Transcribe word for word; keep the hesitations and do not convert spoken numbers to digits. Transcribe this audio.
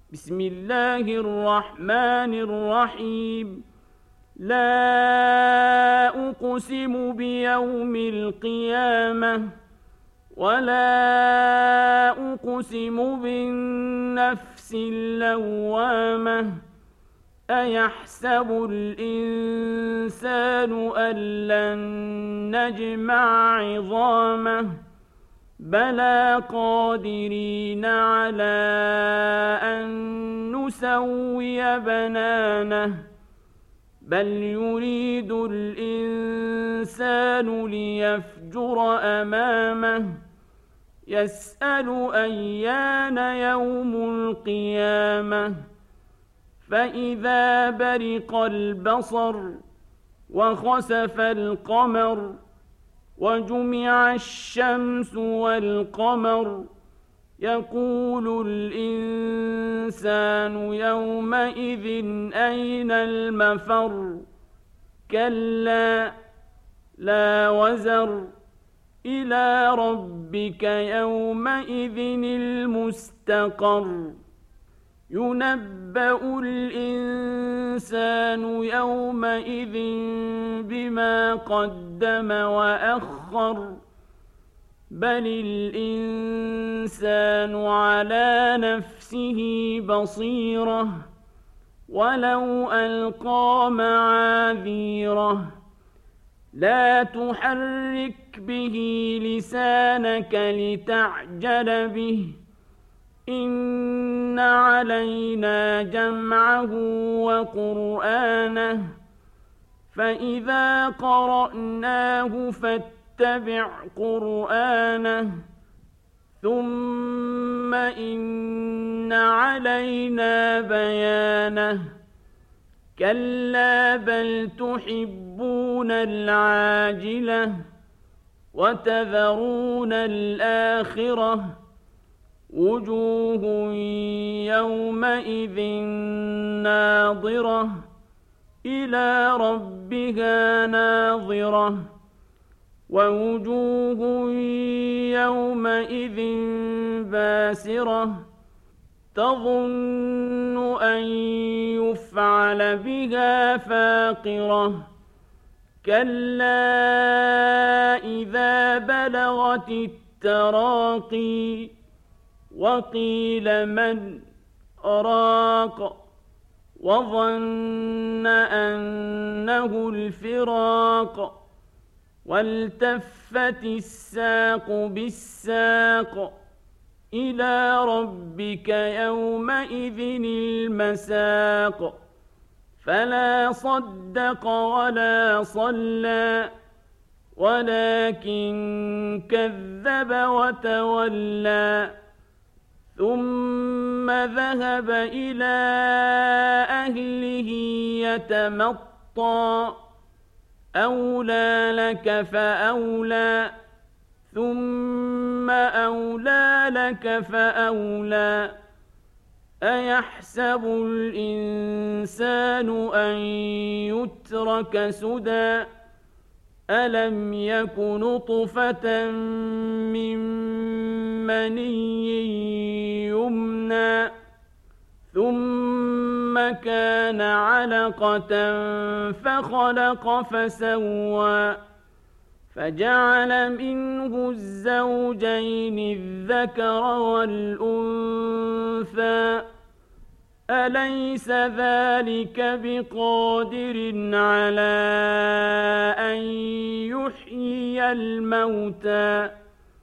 بسم الله الرحمن الرحيم. لا أقسم بيوم القيامة ولا أقسم بالنفس اللوامة أيحسب الإنسان أن لن نجمع عظامه بلى قادرين على أن نسوي بنانه بل يريد الإنسان ليفجر أمامه يسأل أيان يوم القيامة فإذا برق البصر وخسف القمر وجمع الشمس والقمر يقول الإنسان يومئذ أين المفر كلا لا وزر إلى ربك يومئذ المستقر ينبأ الإنسان يومئذ بما قدم وأخر بل الإنسان على نفسه بصيرة ولو ألقى معاذيره لا تحرك به لسانك لتعجل به إن علينا جمعه وقرآنه فإذا قرأناه فاتبع قرآنه ثم إن علينا بيانه كلا بل تحبون العاجلة وتذرون الآخرة وجوه يومئذ ناظرة إلى ربها ناظرة ووجوه يومئذ باسرة تظن أن يفعل بها فاقرة كلا إذا بلغت التراقي وقيل من راق وظن أنه الفراق والتفت الساق بالساق إلى ربك يومئذ المساق فلا صدق ولا صلى ولكن كذب وتولى ثم ذهب إلى أهله يتمطى أولى لك فأولى ثم أولى لك فأولى أيحسب الإنسان أن يترك سدى ألم يك نطفة من مني يمنى ثم كان علقة فخلق فسوى فجعل منه الزوجين الذكر والأنثى أليس ذلك بقادر على أن يحيي الموتى